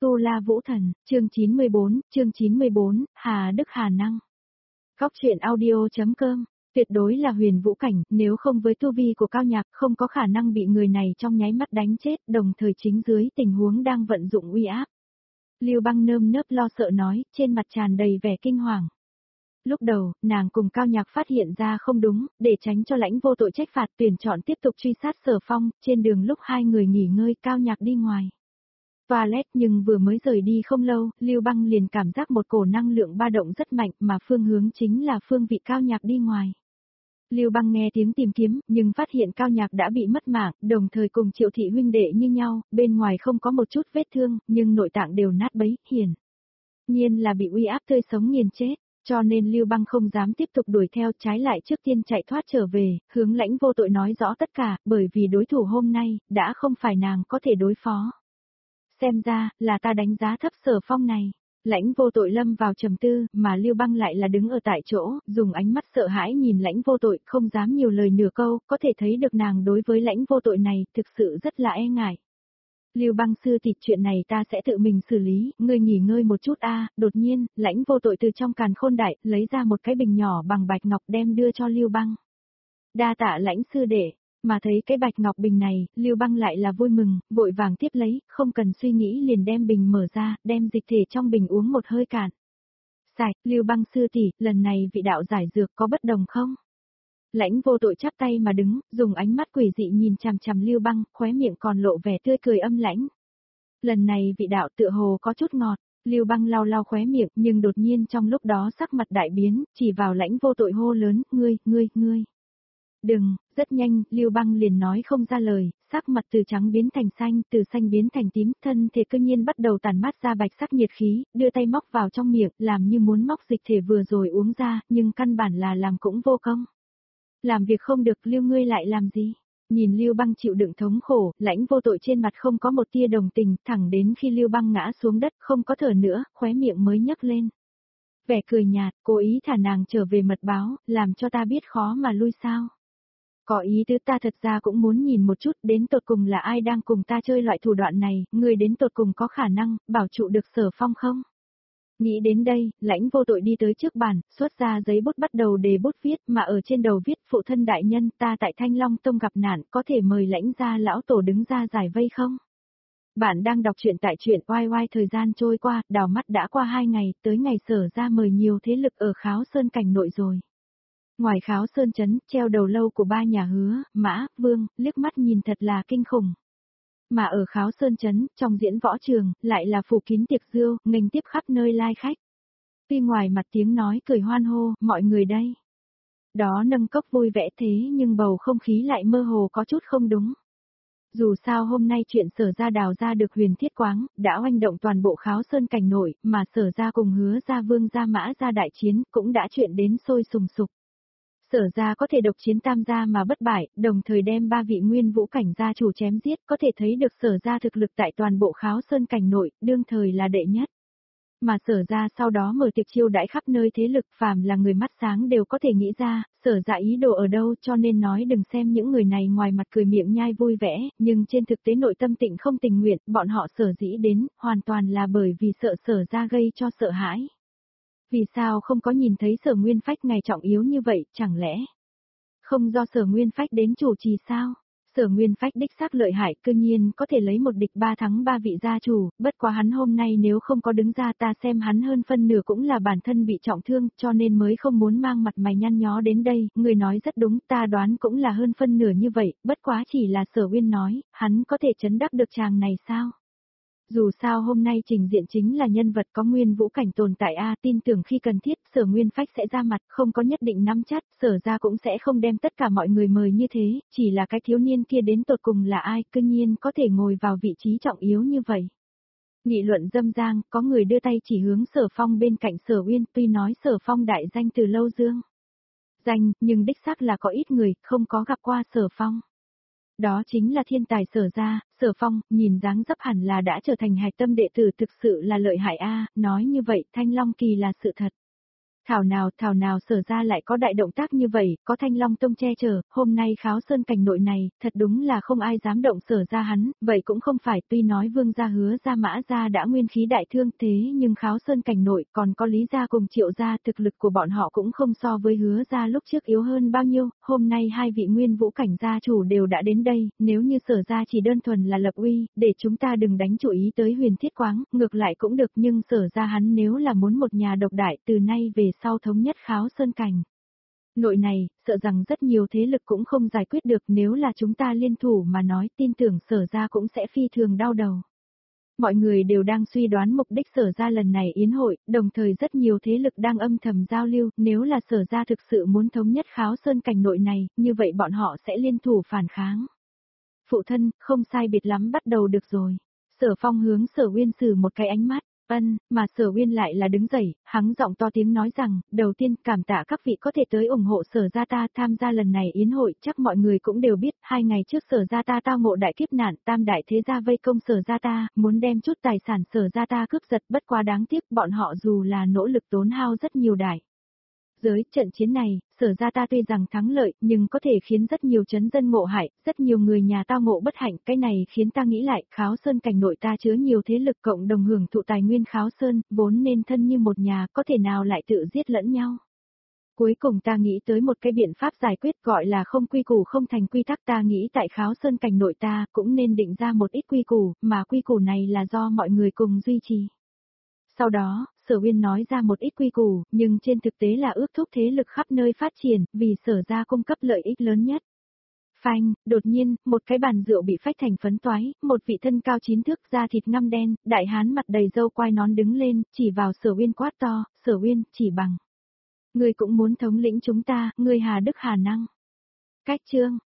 Tu La Vũ Thần, chương 94, Hà Đức Hà Năng. Góc truyện audio.com, tuyệt đối là huyền vũ cảnh, nếu không với tu vi của Cao Nhạc không có khả năng bị người này trong nháy mắt đánh chết, đồng thời chính dưới tình huống đang vận dụng uy áp. Lưu Băng nơm nớp lo sợ nói, trên mặt tràn đầy vẻ kinh hoàng. Lúc đầu, nàng cùng Cao Nhạc phát hiện ra không đúng, để tránh cho Lãnh Vô Tội trách phạt tuyển chọn tiếp tục truy sát Sở Phong, trên đường lúc hai người nghỉ ngơi Cao Nhạc đi ngoài toilet, nhưng vừa mới rời đi không lâu, Lưu Băng liền cảm giác một cổ năng lượng ba động rất mạnh mà phương hướng chính là phương vị Cao Nhạc đi ngoài. Lưu Băng nghe tiếng tìm kiếm, nhưng phát hiện Cao Nhạc đã bị mất mạng, đồng thời cùng Triệu Thị huynh đệ như nhau, bên ngoài không có một chút vết thương, nhưng nội tạng đều nát bấy, hiển nhiên là bị uy áp tươi sống nghiền chết. Cho nên Lưu Băng không dám tiếp tục đuổi theo, trái lại trước tiên chạy thoát trở về, hướng Lãnh Vô Tội nói rõ tất cả, bởi vì đối thủ hôm nay, đã không phải nàng có thể đối phó. Xem ra, là ta đánh giá thấp Sở Phong này. Lãnh Vô Tội lâm vào trầm tư, mà Lưu Băng lại là đứng ở tại chỗ, dùng ánh mắt sợ hãi nhìn Lãnh Vô Tội, không dám nhiều lời nửa câu, có thể thấy được nàng đối với Lãnh Vô Tội này, thực sự rất là e ngại. Lưu Băng sư tỷ, chuyện này ta sẽ tự mình xử lý, ngươi nghỉ ngơi một chút a. Đột nhiên, Lãnh Vô Tội từ trong càn khôn đại, lấy ra một cái bình nhỏ bằng bạch ngọc đem đưa cho Lưu Băng. Đa tạ Lãnh sư đệ. Mà thấy cái bạch ngọc bình này, Lưu Băng lại là vui mừng, vội vàng tiếp lấy, không cần suy nghĩ liền đem bình mở ra, đem dịch thể trong bình uống một hơi cạn. Sạch, Lưu Băng sư tỷ, lần này vị đạo giải dược có bất đồng không? Lãnh Vô Tội chắp tay mà đứng, dùng ánh mắt quỷ dị nhìn chằm chằm Lưu Băng, khóe miệng còn lộ vẻ tươi cười âm lãnh. Lần này vị đạo tựa hồ có chút ngọt. Lưu Băng lau lau khóe miệng, nhưng đột nhiên trong lúc đó sắc mặt đại biến, chỉ vào Lãnh Vô Tội hô lớn, ngươi. Đừng, rất nhanh, Lưu Băng liền nói không ra lời, sắc mặt từ trắng biến thành xanh, từ xanh biến thành tím, thân thể cơ nhiên bắt đầu tản mát ra bạch sắc nhiệt khí, đưa tay móc vào trong miệng, làm như muốn móc dịch thể vừa rồi uống ra, nhưng căn bản là làm cũng vô công. Làm việc không được, Lưu ngươi lại làm gì? Nhìn Lưu Băng chịu đựng thống khổ, Lãnh Vô Tội trên mặt không có một tia đồng tình, thẳng đến khi Lưu Băng ngã xuống đất không có thở nữa, khóe miệng mới nhấc lên. Vẻ cười nhạt, cố ý thả nàng trở về mật báo, làm cho ta biết khó mà lui sao. Có ý tứ, ta thật ra cũng muốn nhìn một chút đến tột cùng là ai đang cùng ta chơi loại thủ đoạn này, người đến tột cùng có khả năng, bảo trụ được Sở Phong không? Nghĩ đến đây, Lãnh Vô Tội đi tới trước bàn, xuất ra giấy bút bắt đầu đề bút viết, mà ở trên đầu viết phụ thân đại nhân, ta tại Thanh Long Tông gặp nạn, có thể mời Lãnh gia lão tổ đứng ra giải vây không? Bạn đang đọc truyện tại truyện oai oai, thời gian trôi qua, đảo mắt đã qua 2 ngày, tới ngày Sở ra mời nhiều thế lực ở Kháo Sơn cảnh nội rồi. Ngoài Kháo Sơn trấn, treo đầu lâu của 3 nhà Hứa, Mã, Vương, liếc mắt nhìn thật là kinh khủng. Mà ở Kháo Sơn trấn, trong diễn võ trường, lại là phủ kín tiệc rượu, nghênh tiếp khắp nơi lai khách. Tuy ngoài mặt tiếng nói cười hoan hô, mọi người đây. Đó nâng cốc vui vẻ thế nhưng bầu không khí lại mơ hồ có chút không đúng. Dù sao hôm nay chuyện Sở ra đào ra được Huyền Thiết Quáng, đã oanh động toàn bộ Kháo Sơn cảnh nội, mà Sở ra cùng Hứa ra Vương ra Mã ra đại chiến, cũng đã chuyện đến sôi sùng sục. Sở ra có thể độc chiến tam gia mà bất bại, đồng thời đem 3 vị nguyên vũ cảnh gia chủ chém giết, có thể thấy được Sở ra thực lực tại toàn bộ Kháo Sơn cảnh nội, đương thời là đệ nhất. Mà Sở ra sau đó mở tiệc chiêu đãi khắp nơi thế lực, phàm là người mắt sáng đều có thể nghĩ ra, Sở ra ý đồ ở đâu, cho nên nói đừng xem những người này ngoài mặt cười miệng nhai vui vẻ, nhưng trên thực tế nội tâm tịnh không tình nguyện, bọn họ sở dĩ đến, hoàn toàn là bởi vì sợ Sở ra gây cho sợ hãi. Vì sao không có nhìn thấy Sở Nguyên Phách ngày trọng yếu như vậy, chẳng lẽ không do Sở Nguyên Phách đến chủ trì sao? Sở Nguyên Phách đích xác lợi hại, cư nhiên có thể lấy một địch 3 thắng 3 vị gia chủ, bất quá hắn hôm nay nếu không có đứng ra ta xem hắn hơn phân nửa cũng là bản thân bị trọng thương, cho nên mới không muốn mang mặt mày nhăn nhó đến đây, người nói rất đúng, ta đoán cũng là hơn phân nửa như vậy, bất quá chỉ là Sở Nguyên nói, hắn có thể chấn đắc được chàng này sao? Dù sao hôm nay trình diện chính là nhân vật có nguyên vũ cảnh tồn tại tin tưởng khi cần thiết, Sở Nguyên Phách sẽ ra mặt, không có nhất định nắm chắc, Sở ra cũng sẽ không đem tất cả mọi người mời như thế, chỉ là cái thiếu niên kia đến tột cùng là ai, cư nhiên có thể ngồi vào vị trí trọng yếu như vậy. Nghị luận râm ran, có người đưa tay chỉ hướng Sở Phong bên cạnh Sở Uyên, tuy nói Sở Phong đại danh từ lâu dương danh, nhưng đích xác là có ít người không có gặp qua Sở Phong. Đó chính là thiên tài Sở ra, Sở Phong, nhìn dáng dấp hẳn là đã trở thành hạch tâm đệ tử, thực sự là lợi hại nói như vậy Thanh Long Kỳ là sự thật. Thảo nào Sở ra lại có đại động tác như vậy, có Thanh Long Tông che chở, hôm nay Kháo Sơn cảnh nội này, thật đúng là không ai dám động Sở ra hắn, vậy cũng không phải, tuy nói Vương gia Hứa gia Mã gia đã nguyên khí đại thương thế nhưng Kháo Sơn cảnh nội còn có Lý gia cùng Triệu gia, thực lực của bọn họ cũng không so với Hứa gia lúc trước yếu hơn bao nhiêu, hôm nay hai vị nguyên vũ cảnh gia chủ đều đã đến đây, nếu như Sở ra chỉ đơn thuần là lập uy, để chúng ta đừng đánh chú ý tới Huyền Thiết Quáng, ngược lại cũng được, nhưng Sở ra hắn nếu là muốn một nhà độc đại từ nay về sau thống nhất Kháo Sơn cảnh nội này, sợ rằng rất nhiều thế lực cũng không giải quyết được, nếu là chúng ta liên thủ mà nói, tin tưởng Sở ra cũng sẽ phi thường đau đầu. Mọi người đều đang suy đoán mục đích Sở ra lần này yến hội, đồng thời rất nhiều thế lực đang âm thầm giao lưu, nếu là Sở ra thực sự muốn thống nhất Kháo Sơn cảnh nội này, như vậy bọn họ sẽ liên thủ phản kháng. Phụ thân, không sai biệt lắm, bắt đầu được rồi. Sở Phong hướng Sở Uyên sử một cái ánh mắt. Mà Sở Uyên lại là đứng dậy, hắn giọng to tiếng nói rằng, đầu tiên cảm tạ các vị có thể tới ủng hộ Sở gia ta tham gia lần này yến hội, chắc mọi người cũng đều biết, 2 ngày trước Sở gia ta tao ngộ đại kiếp nạn, tam đại thế gia vây công Sở gia ta, muốn đem chút tài sản Sở gia ta cướp giật, bất quá đáng tiếc bọn họ dù là nỗ lực tốn hao rất nhiều đại giới, trận chiến này, Sở ra ta tuy rằng thắng lợi, nhưng có thể khiến rất nhiều chấn dân ngộ hại, rất nhiều người nhà tao ngộ bất hạnh, cái này khiến ta nghĩ lại, Kháo Sơn cảnh nội ta chứa nhiều thế lực cộng đồng hưởng thụ tài nguyên Kháo Sơn, vốn nên thân như một nhà, có thể nào lại tự giết lẫn nhau. Cuối cùng ta nghĩ tới một cái biện pháp giải quyết, gọi là không quy củ không thành quy tắc, ta nghĩ tại Kháo Sơn cảnh nội ta cũng nên định ra một ít quy củ, mà quy củ này là do mọi người cùng duy trì. Sau đó, Sở Uyên nói ra một ít quy củ, nhưng trên thực tế là ước thúc thế lực khắp nơi phát triển, vì Sở ra cung cấp lợi ích lớn nhất. Phanh, đột nhiên, một cái bàn rượu bị phách thành phấn toái, một vị thân cao 9 thước, da thịt ngăm đen, đại hán mặt đầy râu quai nón đứng lên, chỉ vào Sở Uyên quát to, Sở Uyên, chỉ bằng. Ngươi cũng muốn thống lĩnh chúng ta, ngươi hà đức hà năng. Cách chương.